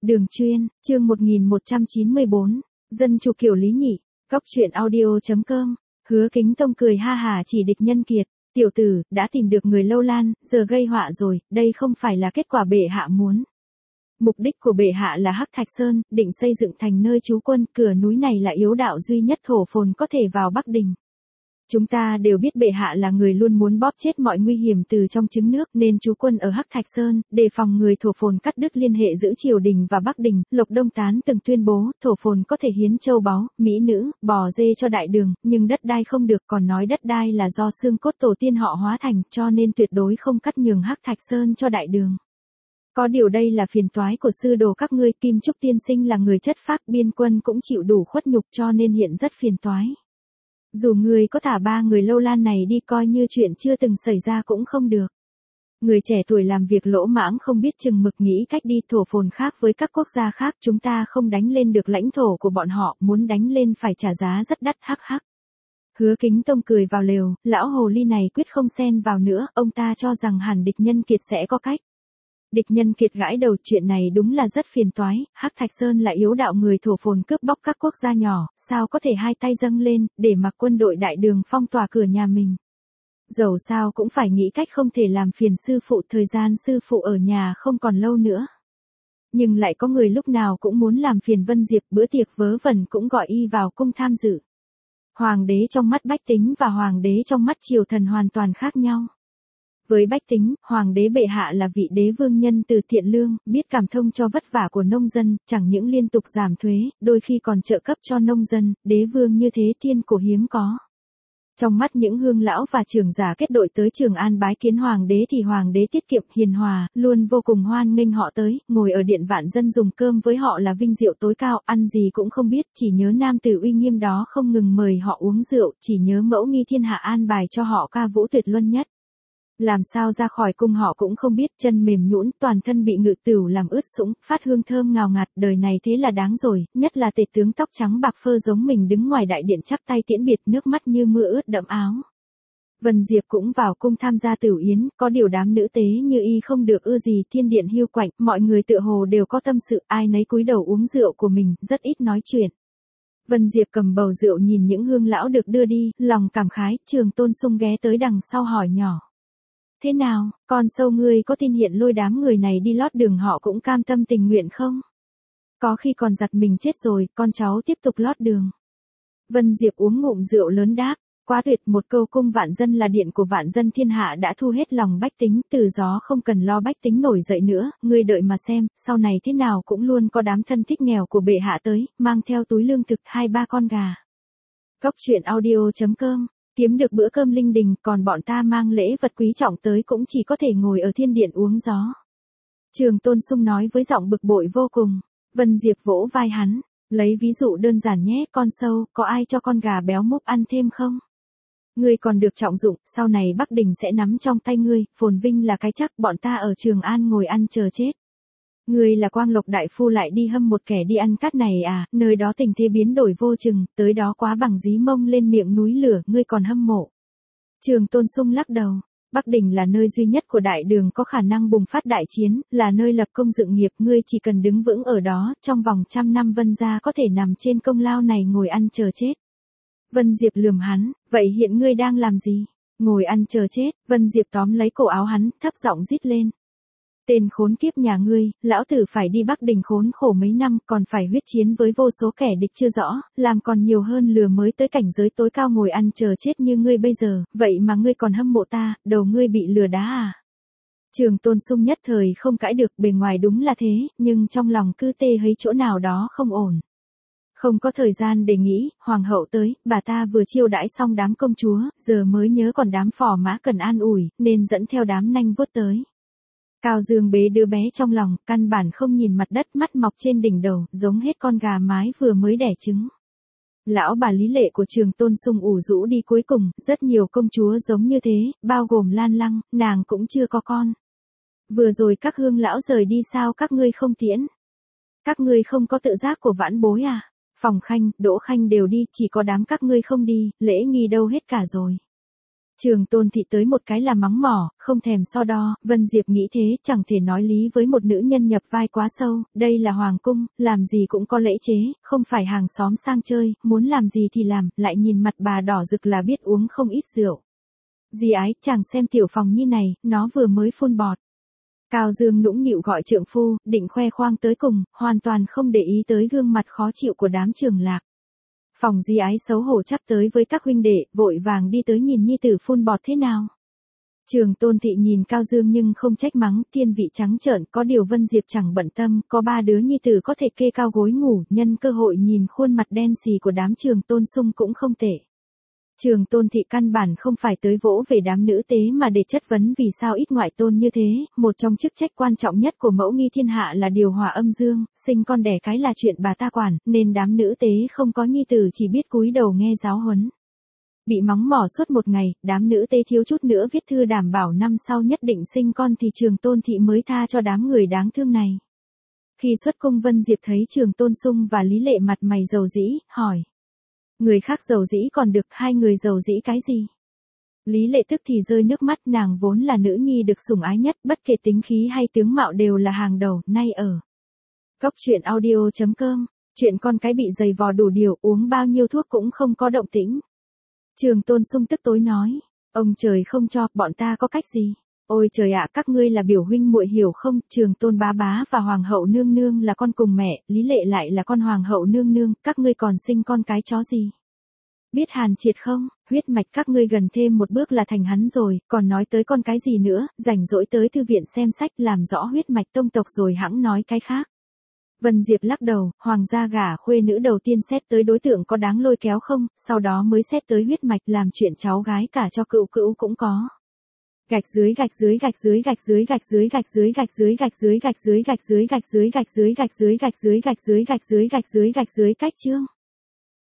Đường chuyên, chương 1194, dân chủ kiểu Lý Nhị, Cóc truyện audio.com, Hứa Kính Tông cười ha hả chỉ địch nhân kiệt, tiểu tử, đã tìm được người Lâu Lan, giờ gây họa rồi, đây không phải là kết quả bệ hạ muốn. Mục đích của bệ hạ là Hắc Thạch Sơn, định xây dựng thành nơi trú quân, cửa núi này là yếu đạo duy nhất thổ phồn có thể vào Bắc Đình. Chúng ta đều biết bệ hạ là người luôn muốn bóp chết mọi nguy hiểm từ trong trứng nước nên trú quân ở Hắc Thạch Sơn, đề phòng người thổ phồn cắt đứt liên hệ giữa triều đình và Bắc Đình. Lộc Đông Tán từng tuyên bố thổ phồn có thể hiến châu báu, mỹ nữ, bò dê cho đại đường, nhưng đất đai không được, còn nói đất đai là do xương cốt tổ tiên họ hóa thành, cho nên tuyệt đối không cắt nhường Hắc Thạch Sơn cho đại đường. Có điều đây là phiền toái của sư đồ các ngươi, Kim Trúc tiên sinh là người chất phác, biên quân cũng chịu đủ khuất nhục cho nên hiện rất phiền toái. Dù người có thả 3 người Lâu Lan này đi coi như chuyện chưa từng xảy ra cũng không được. Người trẻ tuổi làm việc lỗ mãng không biết chừng mực, nghĩ cách đi. Thổ phồn khác với các quốc gia khác, chúng ta không đánh lên được lãnh thổ của bọn họ, muốn đánh lên phải trả giá rất đắt. Hắc hắc. Hứa Kính Tông cười vào lều, lão hồ ly này quyết không xen vào nữa, ông ta cho rằng hẳn địch nhân kiệt sẽ có cách. Địch nhân kiệt gãi đầu, chuyện này đúng là rất phiền toái, Hắc Thạch Sơn là yếu đạo, người thổ phồn cướp bóc các quốc gia nhỏ, sao có thể hai tay dâng lên, để mặc quân đội đại đường phong tỏa cửa nhà mình. Dẫu sao cũng phải nghĩ cách không thể làm phiền sư phụ, thời gian sư phụ ở nhà không còn lâu nữa. Nhưng lại có người lúc nào cũng muốn làm phiền Vân Diệp, bữa tiệc vớ vẩn cũng gọi y vào cung tham dự. Hoàng đế trong mắt bách tính và hoàng đế trong mắt triều thần hoàn toàn khác nhau. Với bách tính, hoàng đế bệ hạ là vị đế vương nhân từ thiện lương, biết cảm thông cho vất vả của nông dân, chẳng những liên tục giảm thuế, đôi khi còn trợ cấp cho nông dân, đế vương như thế thiên cổ hiếm có. Trong mắt những hương lão và trưởng giả kết đội tới Trường An bái kiến hoàng đế thì hoàng đế tiết kiệm hiền hòa, luôn vô cùng hoan nghênh họ tới, ngồi ở điện vạn dân dùng cơm với họ là vinh diệu tối cao, ăn gì cũng không biết, chỉ nhớ nam tử uy nghiêm đó không ngừng mời họ uống rượu, chỉ nhớ mẫu nghi thiên hạ an bài cho họ ca vũ tuyệt luân nhất. Làm sao ra khỏi cung họ cũng không biết, chân mềm nhũn, toàn thân bị ngự tửu làm ướt sũng, phát hương thơm ngào ngạt, đời này thế là đáng rồi, nhất là tể tướng tóc trắng bạc phơ giống mình đứng ngoài đại điện chắp tay tiễn biệt, nước mắt như mưa ướt đẫm áo. Vân Diệp cũng vào cung tham gia tửu yến, có điều đám nữ tế như y không được ưa gì, thiên điện hiu quạnh, mọi người tựa hồ đều có tâm sự, ai nấy cúi đầu uống rượu của mình, rất ít nói chuyện. Vân Diệp cầm bầu rượu nhìn những hương lão được đưa đi, lòng cảm khái. Trường Tôn Sung ghé tới đằng sau hỏi nhỏ. Thế nào, con sâu ngươi có tin hiện lôi đám người này đi lót đường họ cũng cam tâm tình nguyện không? Có khi còn giặt mình chết rồi, con cháu tiếp tục lót đường. Vân Diệp uống ngụm rượu lớn đáp, quá tuyệt, một câu cung vạn dân là điện của vạn dân thiên hạ đã thu hết lòng bách tính, từ gió không cần lo bách tính nổi dậy nữa, ngươi đợi mà xem, sau này thế nào cũng luôn có đám thân thích nghèo của bệ hạ tới, mang theo túi lương thực 2-3 con gà. Cóc truyện audio.com, kiếm được bữa cơm linh đình, còn bọn ta mang lễ vật quý trọng tới cũng chỉ có thể ngồi ở thiên điện uống gió. Trường Tôn Sung nói với giọng bực bội vô cùng. Vân Diệp vỗ vai hắn, lấy ví dụ đơn giản nhé, con sâu, có ai cho con gà béo múp ăn thêm không? Ngươi còn được trọng dụng, sau này Bắc Đình sẽ nắm trong tay ngươi, phồn vinh là cái chắc, bọn ta ở Trường An ngồi ăn chờ chết. Ngươi là Quang Lộc đại phu lại đi hâm một kẻ đi ăn cát này à, nơi đó tình thế biến đổi vô chừng, tới đó quá bằng dí mông lên miệng núi lửa, ngươi còn hâm mộ. Trường Tôn Sung lắc đầu, Bắc Đình là nơi duy nhất của đại đường có khả năng bùng phát đại chiến, là nơi lập công dựng nghiệp, ngươi chỉ cần đứng vững ở đó, trong vòng 100 năm Vân gia có thể nằm trên công lao này ngồi ăn chờ chết. Vân Diệp lườm hắn, vậy hiện ngươi đang làm gì? Ngồi ăn chờ chết. Vân Diệp tóm lấy cổ áo hắn, thấp giọng rít lên. Tên khốn kiếp nhà ngươi, lão tử phải đi Bắc Đình khốn khổ mấy năm, còn phải huyết chiến với vô số kẻ địch chưa rõ, làm còn nhiều hơn lừa mới tới cảnh giới tối cao ngồi ăn chờ chết như ngươi bây giờ, vậy mà ngươi còn hâm mộ ta, đầu ngươi bị lừa đá à? Trường Tôn Sung nhất thời không cãi được, bề ngoài đúng là thế, nhưng trong lòng cứ tê thấy chỗ nào đó không ổn. Không có thời gian để nghĩ, hoàng hậu tới, bà ta vừa chiêu đãi xong đám công chúa, giờ mới nhớ còn đám phò mã cần an ủi, nên dẫn theo đám nanh vuốt tới. Cao Dương bế đứa bé trong lòng, căn bản không nhìn mặt đất, mắt mọc trên đỉnh đầu, giống hết con gà mái vừa mới đẻ trứng. Lão bà lý lệ của Trường Tôn Sung ủ rũ đi cuối cùng, rất nhiều công chúa giống như thế, bao gồm Lan Lăng, nàng cũng chưa có con. Vừa rồi các hương lão rời đi sao các ngươi không tiễn? Các ngươi không có tự giác của vãn bối à? Phòng Khanh, Đỗ Khanh đều đi, chỉ có đám các ngươi không đi, lễ nghi đâu hết cả rồi. Trường Tôn Thị tới một cái là mắng mỏ, không thèm so đo, Vân Diệp nghĩ thế, chẳng thể nói lý với một nữ nhân nhập vai quá sâu, đây là hoàng cung, làm gì cũng có lễ chế, không phải hàng xóm sang chơi, muốn làm gì thì làm, lại nhìn mặt bà đỏ rực là biết uống không ít rượu. Dì ái, chàng xem tiểu phòng nhi này, nó vừa mới phun bọt. Cao Dương nũng nịu gọi trượng phu, định khoe khoang tới cùng, hoàn toàn không để ý tới gương mặt khó chịu của đám Trường Lạc. Phòng Di Ái xấu hổ chắp tới với các huynh đệ, vội vàng đi tới nhìn nhi tử phun bọt thế nào. Trường Tôn Thị nhìn Cao Dương nhưng không trách mắng, thiên vị trắng trợn, có điều Vân Diệp chẳng bận tâm, có ba đứa nhi tử có thể kê cao gối ngủ, nhân cơ hội nhìn khuôn mặt đen xì của đám Trường Tôn Sung cũng không tệ. Trường Tôn Thị căn bản không phải tới vỗ về đám nữ tế mà để chất vấn vì sao ít ngoại tôn như thế, một trong chức trách quan trọng nhất của mẫu nghi thiên hạ là điều hòa âm dương, sinh con đẻ cái là chuyện bà ta quản, nên đám nữ tế không có nhi tử chỉ biết cúi đầu nghe giáo huấn. Bị mắng mỏ suốt một ngày, đám nữ tế thiếu chút nữa viết thư đảm bảo năm sau nhất định sinh con thì Trường Tôn Thị mới tha cho đám người đáng thương này. Khi xuất cung Vân Diệp thấy Trường Tôn Sung và Lý Lệ mặt mày dầu dĩ, hỏi. Người khác dầu dĩ còn được, hai người dầu dĩ cái gì? Lý Lệ tức thì rơi nước mắt, nàng vốn là nữ nhi được sủng ái nhất, bất kể tính khí hay tướng mạo đều là hàng đầu, nay ở. Cốc truyện audio.com, chuyện con cái bị giày vò đủ điều, uống bao nhiêu thuốc cũng không có động tĩnh. Trường Tôn Sung tức tối nói, ông trời không cho, bọn ta có cách gì? Ôi trời ạ, các ngươi là biểu huynh muội hiểu không, Trường Tôn bá bá và Hoàng hậu nương nương là con cùng mẹ, Lý Lệ lại là con Hoàng hậu nương nương, các ngươi còn sinh con cái chó gì? Biết Hàn Triệt không, huyết mạch các ngươi gần thêm một bước là thành hắn rồi, còn nói tới con cái gì nữa, rảnh rỗi tới thư viện xem sách làm rõ huyết mạch tông tộc rồi hẵng nói cái khác. Vân Diệp lắc đầu, hoàng gia gả khuê nữ đầu tiên xét tới đối tượng có đáng lôi kéo không, sau đó mới xét tới huyết mạch, làm chuyện cháu gái cả cho cựu cữu cũng có. Gạch dưới gạch dưới gạch dưới gạch dưới gạch dưới gạch dưới gạch dưới gạch dưới gạch dưới gạch dưới gạch dưới gạch dưới gạch dưới gạch dưới gạch dưới gạch dưới gạch dưới gạch dưới cách chương.